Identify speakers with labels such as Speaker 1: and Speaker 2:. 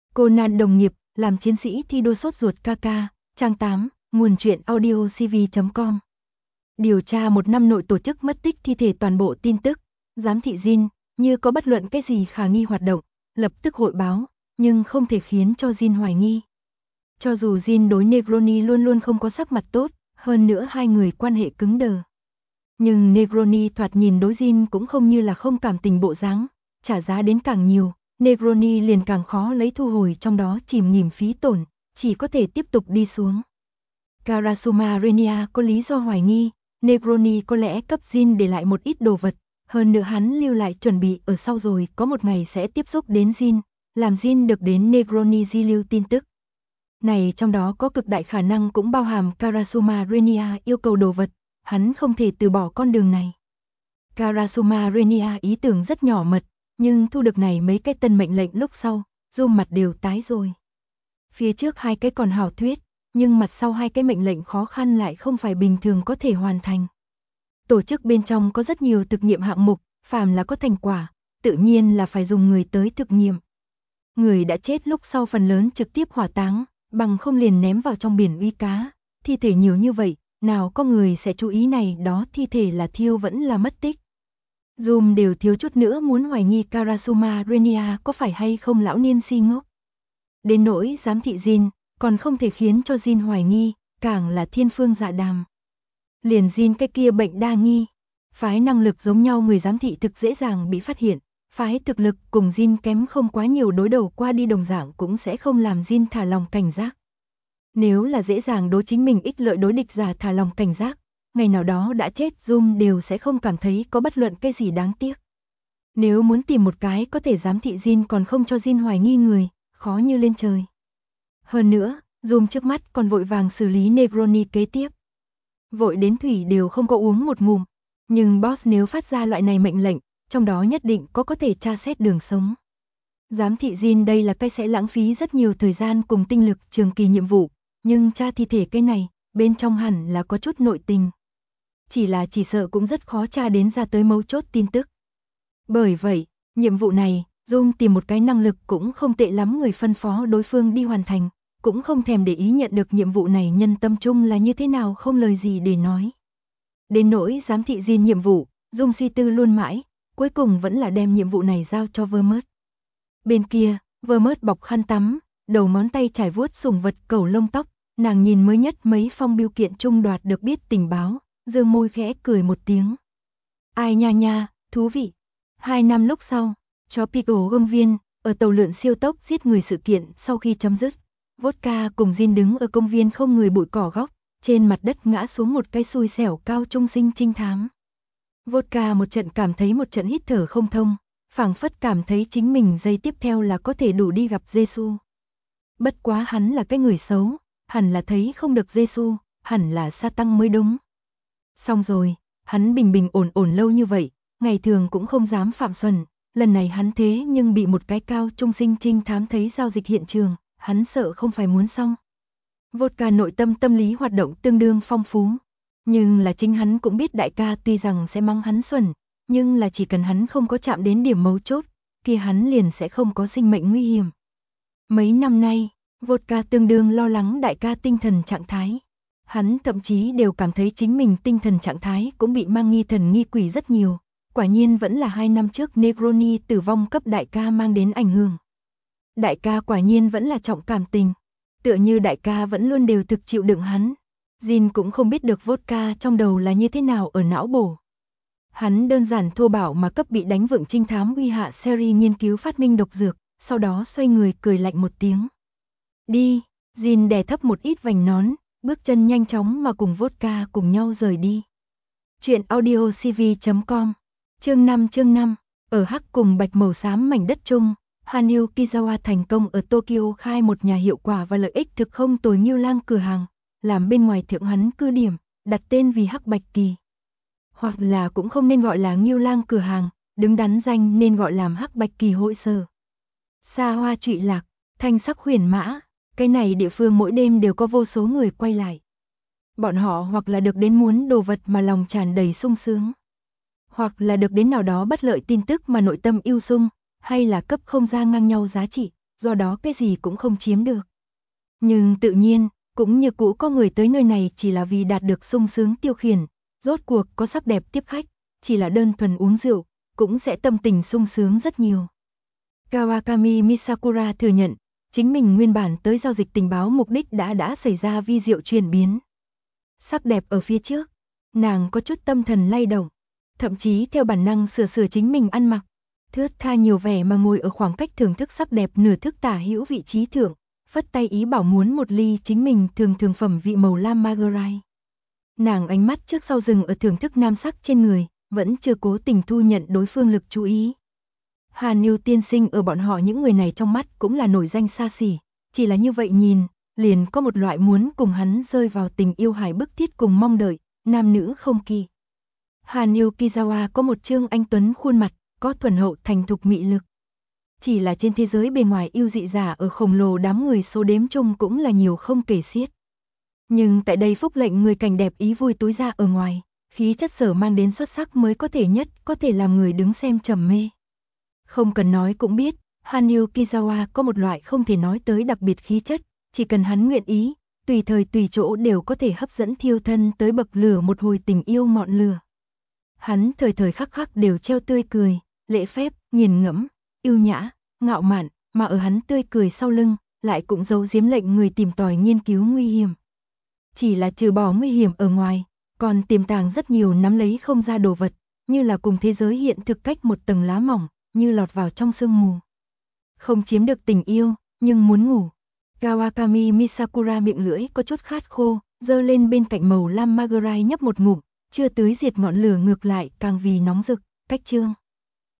Speaker 1: Conan đồng nghiệp, làm chiến sĩ thi đua sốt ruột KK, trang 8, nguồn truyện audiocv.com. Điều tra 1 năm nội tổ chức mất tích thi thể toàn bộ tin tức, giám thị Jin, như có bất luận cái gì khả nghi hoạt động, lập tức hội báo, nhưng không thể khiến cho Jin hoài nghi. Cho dù Jin đối Negroni luôn luôn không có sắc mặt tốt, hơn nữa hai người quan hệ cứng đờ. Nhưng Negroni thoạt nhìn đối Jin cũng không như là không cảm tình bộ dáng, trả giá đến càng nhiều, Negroni liền càng khó lấy thu hồi trong đó chìm nghỉm phí tổn, chỉ có thể tiếp tục đi xuống. Karasuma Renia có lý do hoài nghi, Negroni có lẽ cấp Jin để lại một ít đồ vật, hơn nữa hắn lưu lại chuẩn bị ở sau rồi có một ngày sẽ tiếp xúc đến Jin, làm Jin được đến Negroni di lưu tin tức. Này trong đó có cực đại khả năng cũng bao hàm Karasuma Renia yêu cầu đồ vật, hắn không thể từ bỏ con đường này. Karasuma Renia ý tưởng rất nhỏ mật, nhưng thu được này mấy cái tân mệnh lệnh lúc sau, Zoom mặt đều tái rồi. Phía trước hai cái còn hảo thuyết, nhưng mặt sau hai cái mệnh lệnh khó khăn lại không phải bình thường có thể hoàn thành. Tổ chức bên trong có rất nhiều thực nghiệm hạng mục, phàm là có thành quả, tự nhiên là phải dùng người tới thực nghiệm. Người đã chết lúc sau phần lớn trực tiếp hỏa táng, bằng không liền ném vào trong biển uy cá, thi thể nhiều như vậy, nào có người sẽ chú ý này đó thi thể là thiêu vẫn là mất tích. Zoom đều thiếu chút nữa muốn hoài nghi Karasuma Renia có phải hay không lão niên si ngốc. Đến nỗi giám thị Jin, còn không thể khiến cho Jin hoài nghi, càng là thiên phương dạ đàm. Liền Jin cái kia bệnh đa nghi, phái năng lực giống nhau người giám thị thực dễ dàng bị phát hiện, phái thực lực cùng Jin kém không quá nhiều đối đầu qua đi đồng dạng cũng sẽ không làm Jin thả lòng cảnh giác. Nếu là dễ dàng đối chính mình ích lợi đối địch giả thả lòng cảnh giác, ngày nào đó đã chết Zoom đều sẽ không cảm thấy có bất luận cái gì đáng tiếc. Nếu muốn tìm một cái có thể giám thị Jin còn không cho Jin hoài nghi người, khó như lên trời. Hơn nữa, Zoom trước mắt còn vội vàng xử lý Negroni kế tiếp. Vội đến thủy đều không có uống một ngụm, nhưng boss nếu phát ra loại này mệnh lệnh, trong đó nhất định có thể tra xét đường sống. Giám thị Jin đây là cái sẽ lãng phí rất nhiều thời gian cùng tinh lực trường kỳ nhiệm vụ, nhưng tra thi thể cái này, bên trong hẳn là có chút nội tình. Chỉ sợ cũng rất khó tra đến ra tới mấu chốt tin tức. Bởi vậy, nhiệm vụ này, Zoom tìm một cái năng lực cũng không tệ lắm người phân phó đối phương đi hoàn thành, cũng không thèm để ý nhận được nhiệm vụ này nhân tâm chung là như thế nào không lời gì để nói. Đến nỗi giám thị Jin nhiệm vụ, Zoom suy tư luôn mãi, cuối cùng vẫn là đem nhiệm vụ này giao cho Vermut. Bên kia, Vermut bọc khăn tắm, đầu ngón tay trải vuốt sủng vật cẩu lông tóc, nàng nhìn mới nhất mấy phong bưu kiện chung đoạt được biết tình báo, dương môi khẽ cười một tiếng. Ai nha nha, thú vị. 2 năm lúc sau, Tropical công viên, ở tàu lượn siêu tốc giết người sự kiện sau khi chấm dứt, Vodka cùng Jin đứng ở công viên không người bụi cỏ góc, trên mặt đất ngã xuống một cái xui xẻo cao trung sinh trinh thám. Vodka một trận cảm thấy một trận hít thở không thông, phảng phất cảm thấy chính mình giây tiếp theo là có thể đủ đi gặp Giêsu. Bất quá hắn là cái người xấu, hẳn là thấy không được Giêsu, hẳn là Sa-tăng mới đúng. Xong rồi, hắn bình bình ổn ổn lâu như vậy, ngày thường cũng không dám phạm xuẩn, lần này hắn thế nhưng bị một cái cao trung sinh trinh thám thấy giao dịch hiện trường, hắn sợ không phải muốn xong. Vodka nội tâm tâm lý hoạt động tương đương phong phú, nhưng là chính hắn cũng biết đại ca tuy rằng sẽ mắng hắn xuẩn, nhưng là chỉ cần hắn không có chạm đến điểm mấu chốt, kia hắn liền sẽ không có sinh mệnh nguy hiểm. Mấy năm nay, Vodka tương đương lo lắng đại ca tinh thần trạng thái. Hắn thậm chí đều cảm thấy chính mình tinh thần trạng thái cũng bị mang nghi thần nghi quỷ rất nhiều. Quả nhiên vẫn là 2 năm trước Negroni tử vong cấp đại ca mang đến ảnh hưởng. Đại ca quả nhiên vẫn là trọng cảm tình. Tựa như đại ca vẫn luôn đều thực chịu đựng hắn. Jin cũng không biết được Vodka trong đầu là như thế nào ở não bổ. Hắn đơn giản thô bạo mà cấp bị đánh vượng trinh thám uy hạ series nghiên cứu phát minh độc dược, sau đó xoay người cười lạnh một tiếng. Đi, Jin đè thấp một ít vành nón, bước chân nhanh chóng mà cùng Vodka cùng nhau rời đi. Chuyện audiocv.com, chương 5, ở hắc cùng bạch màu xám mảnh đất chung, Hanyu Kizawa thành công ở Tokyo khai một nhà hiệu quả và lợi ích thực không tồi Ngưu Lang cửa hàng, làm bên ngoài thượng hắn cư điểm, đặt tên vì Hắc Bạch Kỳ. Hoặc là cũng không nên gọi là Ngưu Lang cửa hàng, đứng đắn danh nên gọi làm Hắc Bạch Kỳ hội sở. Xa hoa trụy lạc, thanh sắc huyền mã, cái này địa phương mỗi đêm đều có vô số người quay lại. Bọn họ hoặc là được đến muốn đồ vật mà lòng tràn đầy sung sướng, hoặc là được đến nào đó bất lợi tin tức mà nội tâm yêu sung, hay là cấp không ra ngang nhau giá trị, do đó cái gì cũng không chiếm được. Nhưng tự nhiên, cũng như cũ có người tới nơi này chỉ là vì đạt được sung sướng tiêu khiển, rốt cuộc có sắc đẹp tiếp khách, chỉ là đơn thuần uống rượu, cũng sẽ tâm tình sung sướng rất nhiều. Kawakami Misakura thừa nhận, chính mình nguyên bản tới giao dịch tình báo mục đích đã xảy ra vi diệu chuyển biến. Sắc đẹp ở phía trước, nàng có chút tâm thần lay động, thậm chí theo bản năng sửa chính mình ăn mặc, thướt tha nhiều vẻ mà ngồi ở khoảng cách thưởng thức sắc đẹp nửa thức tả hữu vị trí thượng, phất tay ý bảo muốn một ly chính mình thường phẩm vị màu lam Margarai. Nàng ánh mắt trước sau dừng ở thưởng thức nam sắc trên người, vẫn chưa cố tình thu nhận đối phương lực chú ý. Hàn Như tiên sinh ở bọn họ những người này trong mắt cũng là nổi danh xa xỉ, chỉ là như vậy nhìn, liền có một loại muốn cùng hắn rơi vào tình yêu hài bức thiết cùng mong đợi, nam nữ không kỳ. Hàn Như Kizawa có một trương anh tuấn khuôn mặt, có thuần hậu thành thục mị lực. Chỉ là trên thế giới bề ngoài yêu dị giả ở khổng lồ đám người số đếm chung cũng là nhiều không kể xiết. Nhưng tại đây phúc lệnh người cảnh đẹp ý vui tối ra ở ngoài, khí chất sở mang đến xuất sắc mới có thể làm người đứng xem trầm mê. Không cần nói cũng biết, Hanyu Kizawa có một loại không thể nói tới đặc biệt khí chất, chỉ cần hắn nguyện ý, tùy thời tùy chỗ đều có thể hấp dẫn thiêu thân tới bậc lửa một hồi tình yêu ngọn lửa. Hắn thời khắc khắc đều treo tươi cười, lễ phép, nghiền ngẫm, yêu nhã, ngạo mạn, mà ở hắn tươi cười sau lưng, lại cũng giấu giếm lệnh người tìm tòi nghiên cứu nguy hiểm. Chỉ là trừ bỏ nguy hiểm ở ngoài, còn tiềm tàng rất nhiều nắm lấy không ra đồ vật, như là cùng thế giới hiện thực cách một tầng lá mỏng, như lọt vào trong sương mù. Không chiếm được tình yêu, nhưng muốn ngủ. Kawakami Misakura miệng lưỡi có chút khát khô, giơ lên bên cạnh màu lam Margarai nhấp một ngụm, chưa tưới diệt ngọn lửa ngược lại càng vì nóng rực, cách chương.